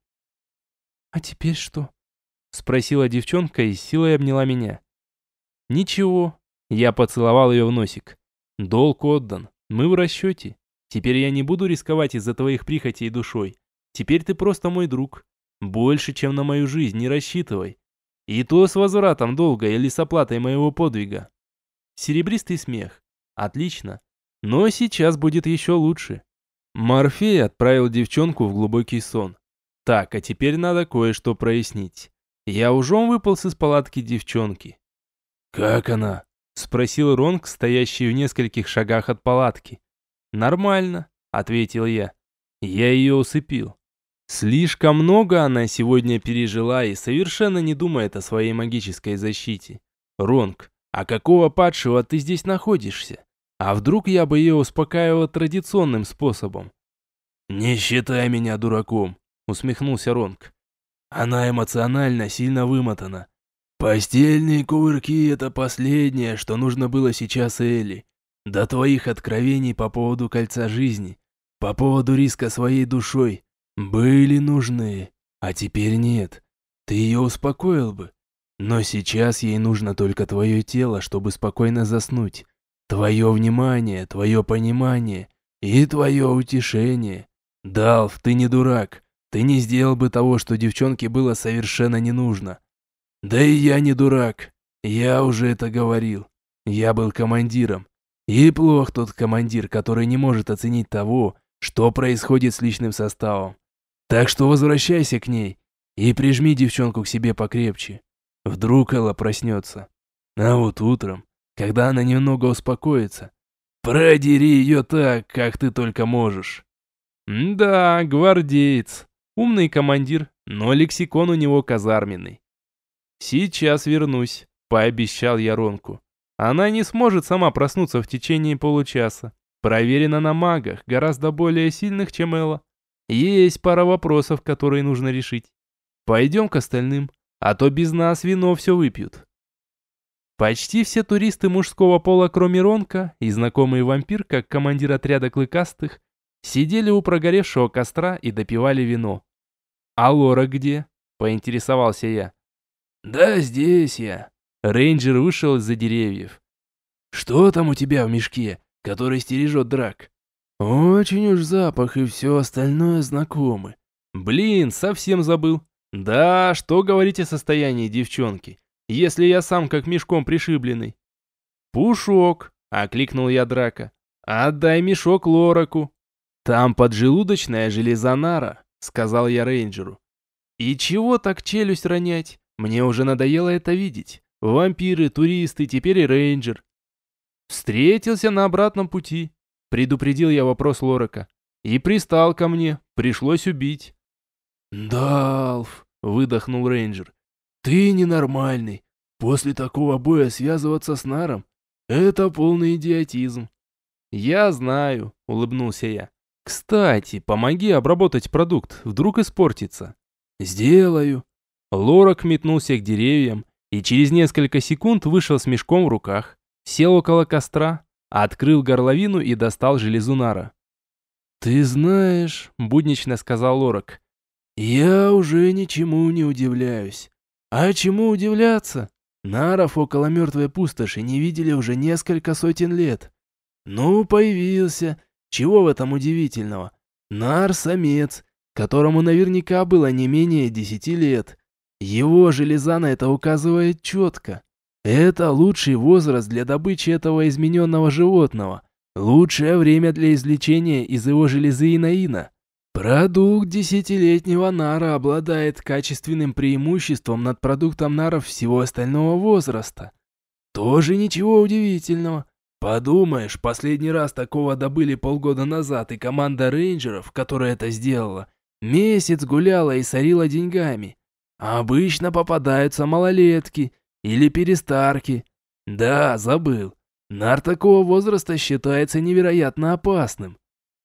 «А теперь что?» — спросила девчонка и с силой обняла меня. «Ничего». Я поцеловал ее в носик. «Долг отдан. Мы в расчете. Теперь я не буду рисковать из-за твоих прихотей душой. Теперь ты просто мой друг. Больше, чем на мою жизнь, не рассчитывай. И то с возвратом долга или с оплатой моего подвига». Серебристый смех. Отлично. Но сейчас будет еще лучше. Морфей отправил девчонку в глубокий сон. Так, а теперь надо кое-что прояснить. Я ужом выполз из палатки девчонки. «Как она?» — спросил Ронг, стоящий в нескольких шагах от палатки. «Нормально», — ответил я. Я ее усыпил. Слишком много она сегодня пережила и совершенно не думает о своей магической защите. «Ронг, а какого падшего ты здесь находишься? А вдруг я бы ее успокаивал традиционным способом?» «Не считай меня дураком», — усмехнулся Ронг. Она эмоционально сильно вымотана. Постельные кувырки – это последнее, что нужно было сейчас Элли. До твоих откровений по поводу кольца жизни, по поводу риска своей душой, были нужны, а теперь нет. Ты ее успокоил бы. Но сейчас ей нужно только твое тело, чтобы спокойно заснуть. Твое внимание, твое понимание и твое утешение. Далф, ты не дурак. Ты не сделал бы того, что девчонке было совершенно не нужно. Да и я не дурак. Я уже это говорил. Я был командиром. И плох тот командир, который не может оценить того, что происходит с личным составом. Так что возвращайся к ней и прижми девчонку к себе покрепче. Вдруг Элла проснется. А вот утром, когда она немного успокоится, продери ее так, как ты только можешь. Да, гвардеец. Умный командир, но лексикон у него казарменный. Сейчас вернусь, пообещал я Ронку. Она не сможет сама проснуться в течение получаса. Проверено на магах, гораздо более сильных, чем Элла. Есть пара вопросов, которые нужно решить. Пойдем к остальным, а то без нас вино все выпьют. Почти все туристы мужского пола, кроме Ронка, и знакомый вампир, как командир отряда клыкастых, сидели у прогоревшего костра и допивали вино. «А Лора где?» – поинтересовался я. «Да здесь я». Рейнджер вышел из-за деревьев. «Что там у тебя в мешке, который стережет драк?» «Очень уж запах и все остальное знакомы». «Блин, совсем забыл. Да, что говорить о состоянии девчонки, если я сам как мешком пришибленный?» «Пушок», — окликнул я Драка. «Отдай мешок Лораку». «Там поджелудочная железа Нара», — сказал я рейнджеру. «И чего так челюсть ронять? Мне уже надоело это видеть. Вампиры, туристы, теперь и рейнджер». «Встретился на обратном пути», — предупредил я вопрос Лорака. «И пристал ко мне, пришлось убить». «Далф», — выдохнул рейнджер, — «ты ненормальный. После такого боя связываться с Наром — это полный идиотизм». «Я знаю», — улыбнулся я. «Кстати, помоги обработать продукт, вдруг испортится». «Сделаю». Лорак метнулся к деревьям и через несколько секунд вышел с мешком в руках, сел около костра, открыл горловину и достал железу Нара. «Ты знаешь», — буднично сказал Лорак, — «я уже ничему не удивляюсь. А чему удивляться? Наров около мертвой пустоши не видели уже несколько сотен лет. Ну, появился. Чего в этом удивительного? Нар-самец, которому наверняка было не менее 10 лет. Его железа на это указывает четко. Это лучший возраст для добычи этого измененного животного. Лучшее время для извлечения из его железы инаина. Продукт десятилетнего нара обладает качественным преимуществом над продуктом наров всего остального возраста. Тоже ничего удивительного. Подумаешь, последний раз такого добыли полгода назад, и команда рейнджеров, которая это сделала, месяц гуляла и сорила деньгами. Обычно попадаются малолетки или перестарки. Да, забыл. Нар такого возраста считается невероятно опасным.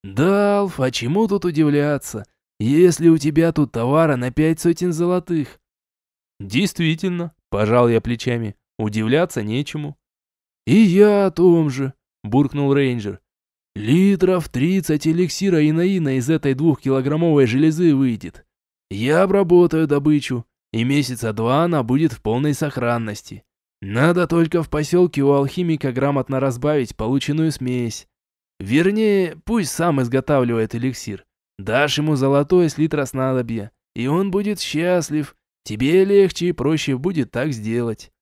Далф, а чему тут удивляться, если у тебя тут товара на 5 сотен золотых? Действительно, пожал я плечами, удивляться нечему. И я о том же, буркнул рейнджер. Литров 30 эликсира инаина из этой 2-килограммовой железы выйдет. Я обработаю добычу, и месяца 2 она будет в полной сохранности. Надо только в поселке у алхимика грамотно разбавить полученную смесь. Вернее, пусть сам изготавливает эликсир. Дашь ему золотой с литра снадобья, и он будет счастлив. Тебе легче и проще будет так сделать.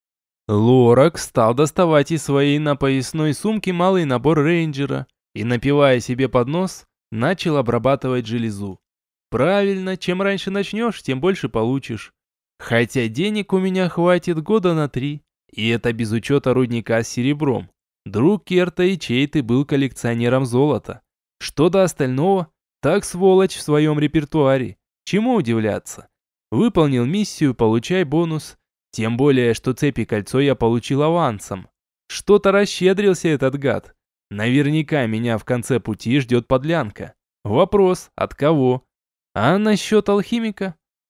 Лорак стал доставать из своей напоясной сумки малый набор рейнджера и, напивая себе под нос, начал обрабатывать железу. Правильно, чем раньше начнешь, тем больше получишь. Хотя денег у меня хватит года на 3, и это без учета рудника с серебром. Друг Керта и Чейты был коллекционером золота. Что до остального, так сволочь в своем репертуаре. Чему удивляться? Выполнил миссию, получай бонус. Тем более, что цепь и кольцо я получил авансом. Что-то расщедрился этот гад. Наверняка меня в конце пути ждет подлянка. Вопрос, от кого? А насчет алхимика?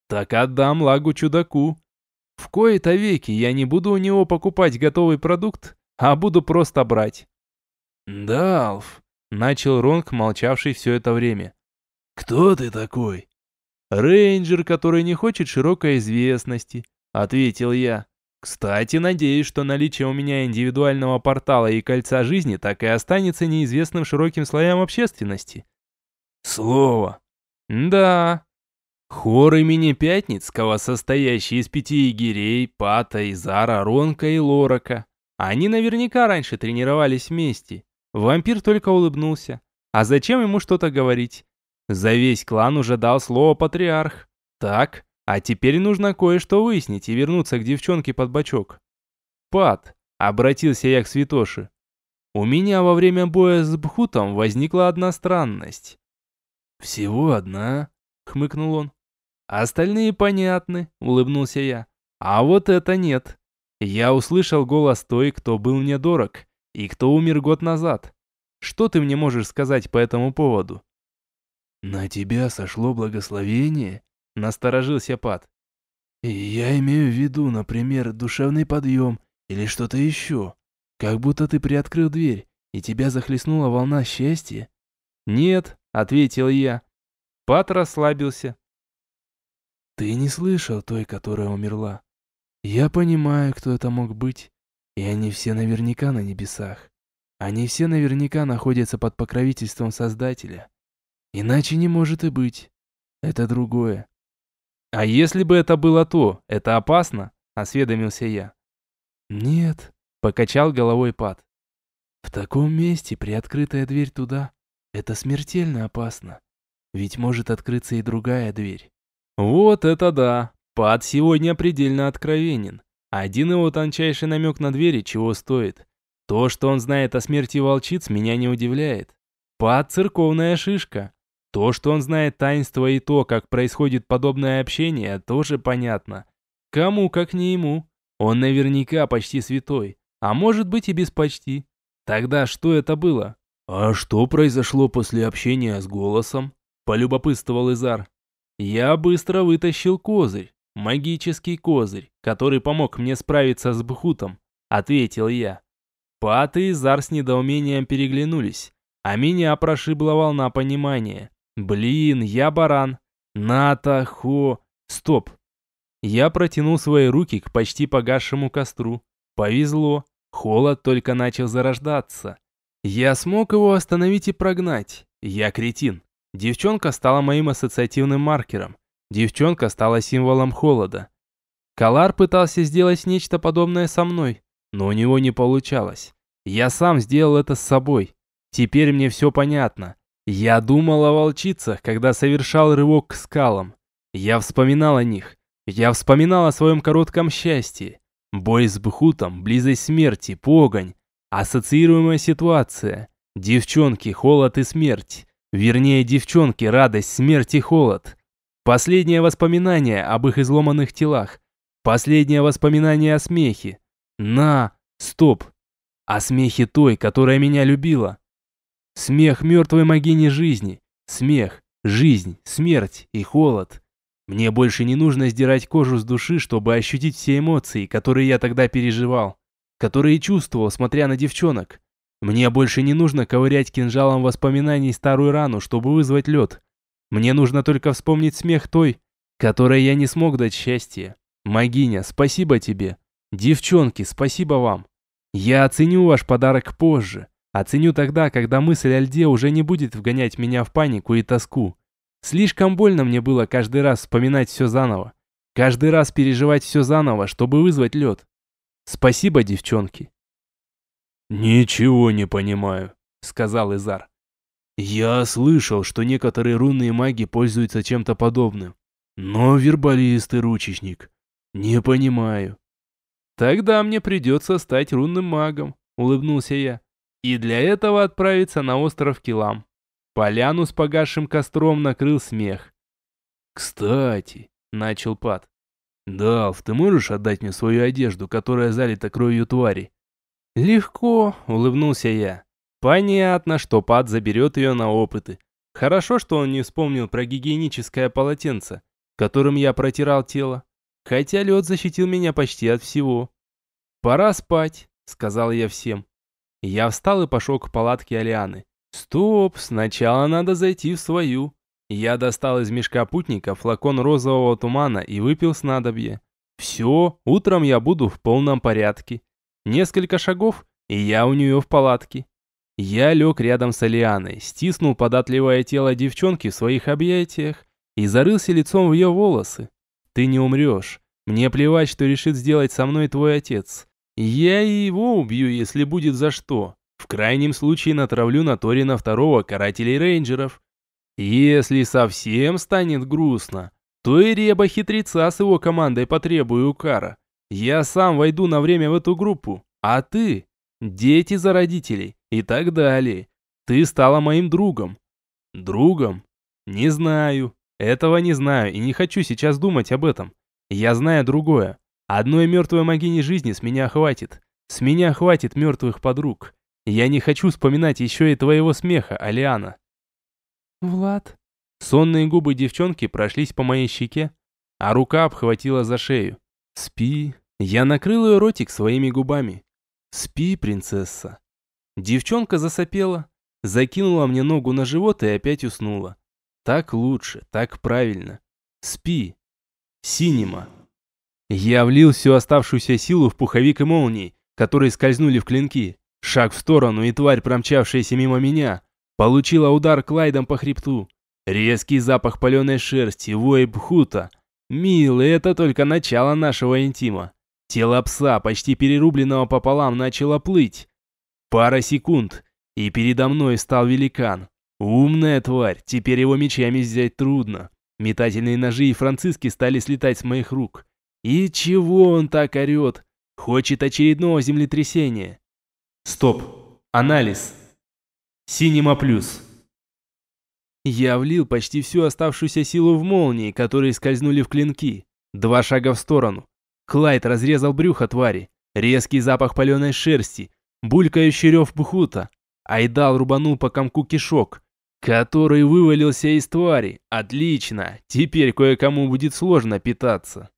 Так отдам лагу-чудаку. В кои-то веки я не буду у него покупать готовый продукт, а буду просто брать. «Да, Алф», — начал Ронг, молчавший все это время. «Кто ты такой?» «Рейнджер, который не хочет широкой известности», — ответил я. «Кстати, надеюсь, что наличие у меня индивидуального портала и кольца жизни так и останется неизвестным широким слоям общественности». «Слово». «Да». Хор имени Пятницкого, состоящий из 5 егерей, Пата, Изара, Ронка и Лорака. Они наверняка раньше тренировались вместе. Вампир только улыбнулся. А зачем ему что-то говорить? За весь клан уже дал слово патриарх. Так, а теперь нужно кое-что выяснить и вернуться к девчонке под бочок. «Пат», — обратился я к святоши, — «у меня во время боя с Бхутом возникла одна странность». «Всего одна?» — хмыкнул он. «Остальные понятны», — улыбнулся я. «А вот это нет. Я услышал голос той, кто был мне дорог, и кто умер год назад. Что ты мне можешь сказать по этому поводу?» «На тебя сошло благословение?» — насторожился Пат. «Я имею в виду, например, душевный подъем или что-то еще. Как будто ты приоткрыл дверь, и тебя захлестнула волна счастья?» «Нет», — ответил я. Пат расслабился. «Ты не слышал той, которая умерла. Я понимаю, кто это мог быть, и они все наверняка на небесах. Они все наверняка находятся под покровительством Создателя. Иначе не может и быть. Это другое». «А если бы это было то, это опасно?» – осведомился я. «Нет», – покачал головой Пат. «В таком месте приоткрытая дверь туда – это смертельно опасно. Ведь может открыться и другая дверь». «Вот это да! Пат сегодня предельно откровенен. Один его тончайший намек на двери чего стоит. То, что он знает о смерти волчиц, меня не удивляет. Пат – церковная шишка. То, что он знает таинство и то, как происходит подобное общение, тоже понятно. Кому, как не ему. Он наверняка почти святой, а может быть и без почти. Тогда что это было?» «А что произошло после общения с голосом?» – полюбопытствовал Изар. Я быстро вытащил козырь, магический козырь, который помог мне справиться с Бхутом, ответил я. Пат и Изар с недоумением переглянулись, а меня прошибла волна понимания. Блин, я баран. Стоп. Я протянул свои руки к почти погасшему костру. Повезло, холод только начал зарождаться. Я смог его остановить и прогнать. Я кретин. Девчонка стала моим ассоциативным маркером. Девчонка стала символом холода. Калар пытался сделать нечто подобное со мной, но у него не получалось. Я сам сделал это с собой. Теперь мне все понятно. Я думал о волчицах, когда совершал рывок к скалам. Я вспоминал о них. Я вспоминал о своем коротком счастье. Бой с Бхутом, близость смерти, погонь. Ассоциируемая ситуация. Девчонки, холод и смерть. Вернее, девчонки, радость, смерть и холод. Последнее воспоминание об их изломанных телах. Последнее воспоминание о смехе. Стоп. О смехе той, которая меня любила. Смех мертвой могини жизни. Смех, жизнь, смерть и холод. Мне больше не нужно сдирать кожу с души, чтобы ощутить все эмоции, которые я тогда переживал. Которые чувствовал, смотря на девчонок. Мне больше не нужно ковырять кинжалом воспоминаний старую рану, чтобы вызвать лед. Мне нужно только вспомнить смех той, которой я не смог дать счастья. Могиня, спасибо тебе. Девчонки, спасибо вам. Я оценю ваш подарок позже. Оценю тогда, когда мысль о льде уже не будет вгонять меня в панику и тоску. Слишком больно мне было каждый раз вспоминать все заново. Каждый раз переживать все заново, чтобы вызвать лед. Спасибо, девчонки. «Ничего не понимаю», — сказал Изар. «Я слышал, что некоторые рунные маги пользуются чем-то подобным. Но вербалист и ручечник. Не понимаю». «Тогда мне придется стать рунным магом», — улыбнулся я. «И для этого отправиться на остров Килам». Поляну с погасшим костром накрыл смех. «Кстати», — начал Пат. «Далф, ты можешь отдать мне свою одежду, которая залита кровью твари?» «Легко», — улыбнулся я. «Понятно, что Пат заберет ее на опыты. Хорошо, что он не вспомнил про гигиеническое полотенце. которым я протирал тело, хотя лед защитил меня почти от всего. «Пора спать», — сказал я всем. Я встал и пошел к палатке Алианы. Стоп, сначала надо зайти в свою. Я достал из мешка путника флакон розового тумана и выпил снадобье. Все, утром я буду в полном порядке. Несколько шагов, и я у нее в палатке. Я лег рядом с Алианой, стиснул податливое тело девчонки в своих объятиях и зарылся лицом в ее волосы. «Ты не умрешь. Мне плевать, что решит сделать со мной твой отец. Я и его убью, если будет за что. В крайнем случае натравлю на Торина второго карателей рейнджеров. Если совсем станет грустно, то и Реба-хитреца с его командой потребую кара. Я сам войду на время в эту группу, а ты – дети за родителей и так далее. Ты стала моим другом». «Другом? Не знаю. Этого не знаю и не хочу сейчас думать об этом. Я знаю другое. Одной мертвой могини жизни с меня хватит. С меня хватит мертвых подруг. Я не хочу вспоминать еще и твоего смеха, Алиана». «Влад?» Сонные губы девчонки прошлись по моей щеке, а рука обхватила за шею. «Спи». Я накрыл ее ротик своими губами. «Спи, принцесса». Девчонка засопела, закинула мне ногу на живот и опять уснула. Так лучше, так правильно. Спи. Синема. Я влил всю оставшуюся силу в пуховик и молнии, которые скользнули в клинки. Шаг в сторону, и тварь, промчавшаяся мимо меня, получила удар Клайдом по хребту. Резкий запах паленой шерсти, вой бхута. Милый, это только начало нашего интима. Тело пса, почти перерубленного пополам, начало плыть. Пара секунд, и передо мной стал великан. Умная тварь, теперь его мечами взять трудно. Метательные ножи и франциски стали слетать с моих рук. И чего он так орет? Хочет очередного землетрясения. Стоп. Анализ. Синема плюс. Я влил почти всю оставшуюся силу в молнии, которые скользнули в клинки. 2 шага в сторону. Клайд разрезал брюхо твари. Резкий запах паленой шерсти. Булькающий рев бхута. Айдал рубанул по комку кишок, который вывалился из твари. Отлично. Теперь кое-кому будет сложно питаться.